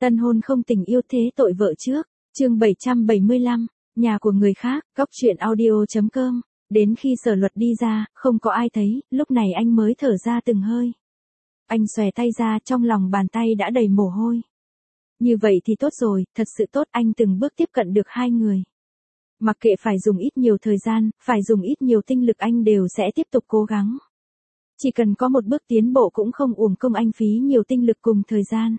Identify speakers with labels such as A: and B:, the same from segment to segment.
A: Tân hôn không tình yêu thế tội vợ trước, chương 775, nhà của người khác, góc truyện audio.com. Đến khi Sở Luật đi ra, không có ai thấy, lúc này anh mới thở ra từng hơi. Anh xòe tay ra, trong lòng bàn tay đã đầy mồ hôi. Như vậy thì tốt rồi, thật sự tốt, anh từng bước tiếp cận được hai người. Mặc kệ phải dùng ít nhiều thời gian, phải dùng ít nhiều tinh lực, anh đều sẽ tiếp tục cố gắng. Chỉ cần có một bước tiến bộ cũng không uổng công anh phí nhiều tinh lực cùng thời gian.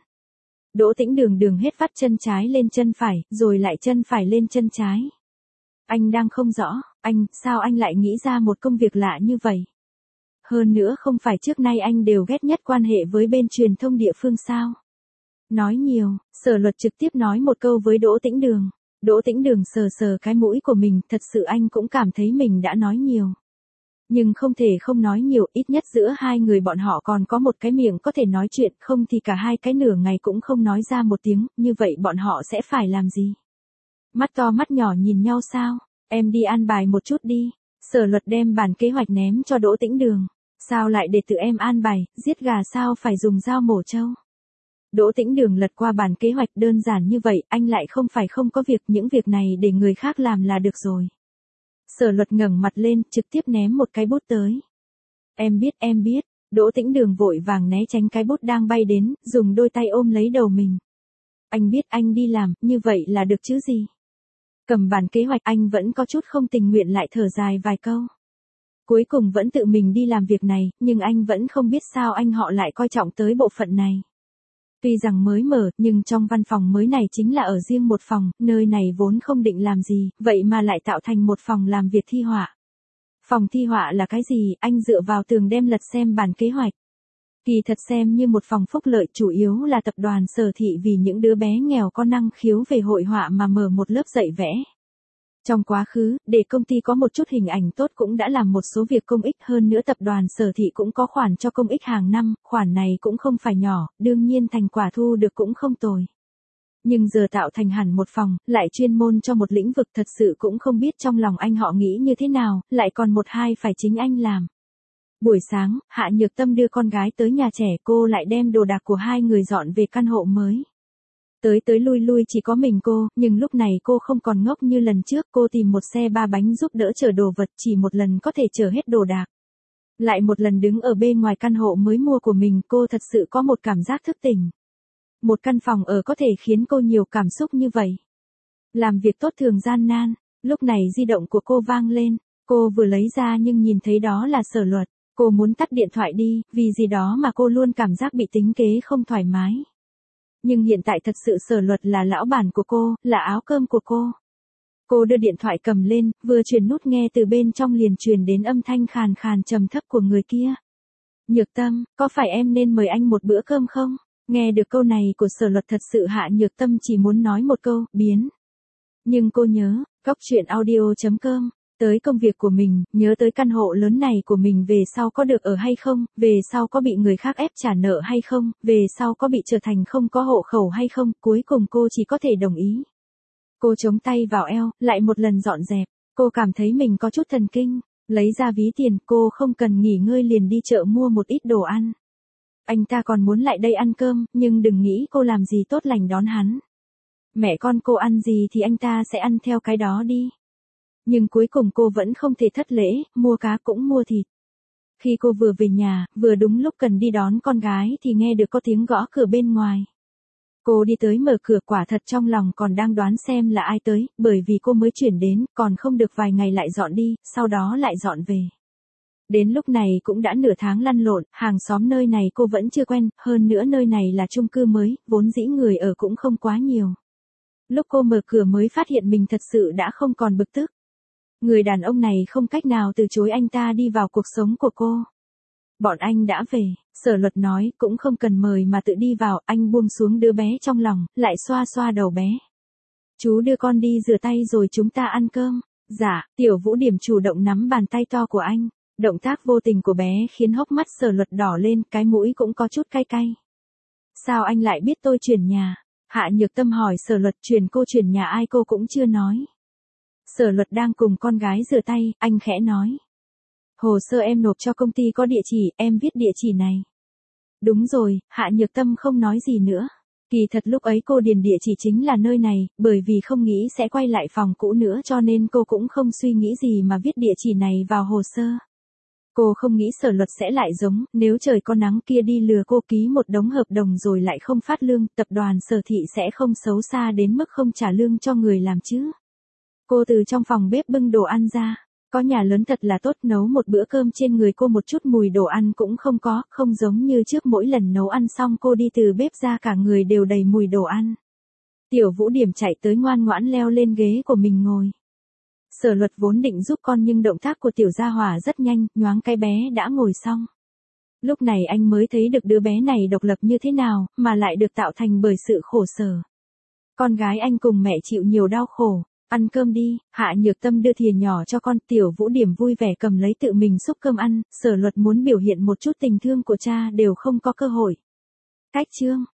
A: Đỗ Tĩnh Đường hết vắt chân trái lên chân phải, rồi lại chân phải lên chân trái. Anh đang không rõ, sao anh lại nghĩ ra một công việc lạ như vậy? Hơn nữa không phải trước nay anh đều ghét nhất quan hệ với bên truyền thông địa phương sao? Nói nhiều, Sở Luật trực tiếp nói một câu với Đỗ Tĩnh Đường. Đỗ Tĩnh Đường sờ sờ cái mũi của mình, thật sự anh cũng cảm thấy mình đã nói nhiều. Nhưng không thể không nói nhiều, ít nhất giữa hai người bọn họ còn có một cái miệng có thể nói chuyện, không thì cả hai cái nửa ngày cũng không nói ra một tiếng, như vậy bọn họ sẽ phải làm gì? Mắt to mắt nhỏ nhìn nhau sao? Em đi an bài một chút đi. Sở Luật đem bản kế hoạch ném cho Đỗ Tĩnh Đường. Sao lại để tự em an bài, giết gà sao phải dùng dao mổ trâu? Đỗ Tĩnh Đường lật qua bản kế hoạch, đơn giản như vậy, anh lại không phải không có việc, những việc này để người khác làm là được rồi. Sở Luật ngẩng mặt lên, trực tiếp ném một cái bút tới. Em biết, Đỗ Tĩnh Đường vội vàng né tránh cái bút đang bay đến, dùng đôi tay ôm lấy đầu mình. Anh biết anh đi làm, như vậy là được chứ gì? Cầm bản kế hoạch, anh vẫn có chút không tình nguyện lại thở dài vài câu. Cuối cùng vẫn tự mình đi làm việc này, nhưng anh vẫn không biết sao anh họ lại coi trọng tới bộ phận này. Tuy rằng mới mở, nhưng trong văn phòng mới này chính là ở riêng một phòng, nơi này vốn không định làm gì, vậy mà lại tạo thành một phòng làm việc thi họa. Phòng thi họa là cái gì, anh dựa vào tường đem lật xem bản kế hoạch. Kỳ thật xem như một phòng phúc lợi, chủ yếu là tập đoàn Sở Thị vì những đứa bé nghèo có năng khiếu về hội họa mà mở một lớp dạy vẽ. Trong quá khứ, để công ty có một chút hình ảnh tốt cũng đã làm một số việc công ích, hơn nữa tập đoàn Sở Thị cũng có khoản cho công ích hàng năm, khoản này cũng không phải nhỏ, đương nhiên thành quả thu được cũng không tồi. Nhưng giờ tạo thành hẳn một phòng, lại chuyên môn cho một lĩnh vực, thật sự cũng không biết trong lòng anh họ nghĩ như thế nào, lại còn một hai phải chính anh làm. Buổi sáng, Hạ Nhược Tâm đưa con gái tới nhà trẻ, cô lại đem đồ đạc của hai người dọn về căn hộ mới. Tới lui chỉ có mình cô, nhưng lúc này cô không còn ngốc như lần trước, cô tìm một xe ba bánh giúp đỡ chở đồ vật, chỉ một lần có thể chở hết đồ đạc. Lại một lần đứng ở bên ngoài căn hộ mới mua của mình, cô thật sự có một cảm giác thức tỉnh. Một căn phòng ở có thể khiến cô nhiều cảm xúc như vậy. Làm việc tốt thường gian nan, lúc này di động của cô vang lên, cô vừa lấy ra nhưng nhìn thấy đó là Sở Luật. Cô muốn tắt điện thoại đi, vì gì đó mà cô luôn cảm giác bị tính kế không thoải mái. Nhưng hiện tại thật sự Sở Luật là lão bản của cô, là áo cơm của cô. Cô đưa điện thoại cầm lên, vừa chuyển nút nghe từ bên trong liền truyền đến âm thanh khàn khàn trầm thấp của người kia. Nhược Tâm, có phải em nên mời anh một bữa cơm không? Nghe được câu này của Sở Luật thật sự Hạ Nhược Tâm chỉ muốn nói một câu, biến. Nhưng cô nhớ, góc truyện audio.com. Tới công việc của mình, nhớ tới căn hộ lớn này của mình về sau có được ở hay không, về sau có bị người khác ép trả nợ hay không, về sau có bị trở thành không có hộ khẩu hay không, cuối cùng cô chỉ có thể đồng ý. Cô chống tay vào eo, lại một lần dọn dẹp, cô cảm thấy mình có chút thần kinh, lấy ra ví tiền, cô không cần nghỉ ngơi liền đi chợ mua một ít đồ ăn. Anh ta còn muốn lại đây ăn cơm, nhưng đừng nghĩ cô làm gì tốt lành đón hắn. Mẹ con cô ăn gì thì anh ta sẽ ăn theo cái đó đi. Nhưng cuối cùng cô vẫn không thể thất lễ, mua cá cũng mua thịt. Khi cô vừa về nhà, vừa đúng lúc cần đi đón con gái thì nghe được có tiếng gõ cửa bên ngoài. Cô đi tới mở cửa, quả thật trong lòng còn đang đoán xem là ai tới, bởi vì cô mới chuyển đến, còn không được vài ngày lại dọn đi, sau đó lại dọn về. Đến lúc này cũng đã nửa tháng lăn lộn, hàng xóm nơi này cô vẫn chưa quen, hơn nữa nơi này là chung cư mới, vốn dĩ người ở cũng không quá nhiều. Lúc cô mở cửa mới phát hiện mình thật sự đã không còn bực tức. Người đàn ông này không cách nào từ chối anh ta đi vào cuộc sống của cô. Bọn anh đã về, Sở Luật nói, cũng không cần mời mà tự đi vào, anh buông xuống đứa bé trong lòng, lại xoa xoa đầu bé. Chú đưa con đi rửa tay rồi chúng ta ăn cơm. Dạ, Tiểu Vũ Điểm chủ động nắm bàn tay to của anh. Động tác vô tình của bé khiến hốc mắt Sở Luật đỏ lên, cái mũi cũng có chút cay cay. Sao anh lại biết tôi chuyển nhà? Hạ Nhược Tâm hỏi Sở Luật, cô chuyển nhà ai cô cũng chưa nói. Sở Luật đang cùng con gái rửa tay, anh khẽ nói. Hồ sơ em nộp cho công ty có địa chỉ, em viết địa chỉ này. Đúng rồi, Hạ Nhược Tâm không nói gì nữa. Kỳ thật lúc ấy cô điền địa chỉ chính là nơi này, bởi vì không nghĩ sẽ quay lại phòng cũ nữa cho nên cô cũng không suy nghĩ gì mà viết địa chỉ này vào hồ sơ. Cô không nghĩ Sở Luật sẽ lại giống, nếu trời có nắng kia đi lừa cô ký một đống hợp đồng rồi lại không phát lương, tập đoàn Sở Thị sẽ không xấu xa đến mức không trả lương cho người làm chứ. Cô từ trong phòng bếp bưng đồ ăn ra, có nhà lớn thật là tốt, nấu một bữa cơm trên người cô một chút mùi đồ ăn cũng không có, không giống như trước mỗi lần nấu ăn xong cô đi từ bếp ra cả người đều đầy mùi đồ ăn. Tiểu Vũ Điểm chạy tới ngoan ngoãn leo lên ghế của mình ngồi. Sở Luật vốn định giúp con nhưng động tác của tiểu gia hỏa rất nhanh, nhoáng cái bé đã ngồi xong. Lúc này anh mới thấy được đứa bé này độc lập như thế nào, mà lại được tạo thành bởi sự khổ sở. Con gái anh cùng mẹ chịu nhiều đau khổ. Ăn cơm đi, Hạ Nhược Tâm đưa thìa nhỏ cho con, Tiểu Vũ Điểm vui vẻ cầm lấy tự mình xúc cơm ăn, Sở Luật muốn biểu hiện một chút tình thương của cha đều không có cơ hội. Cách chương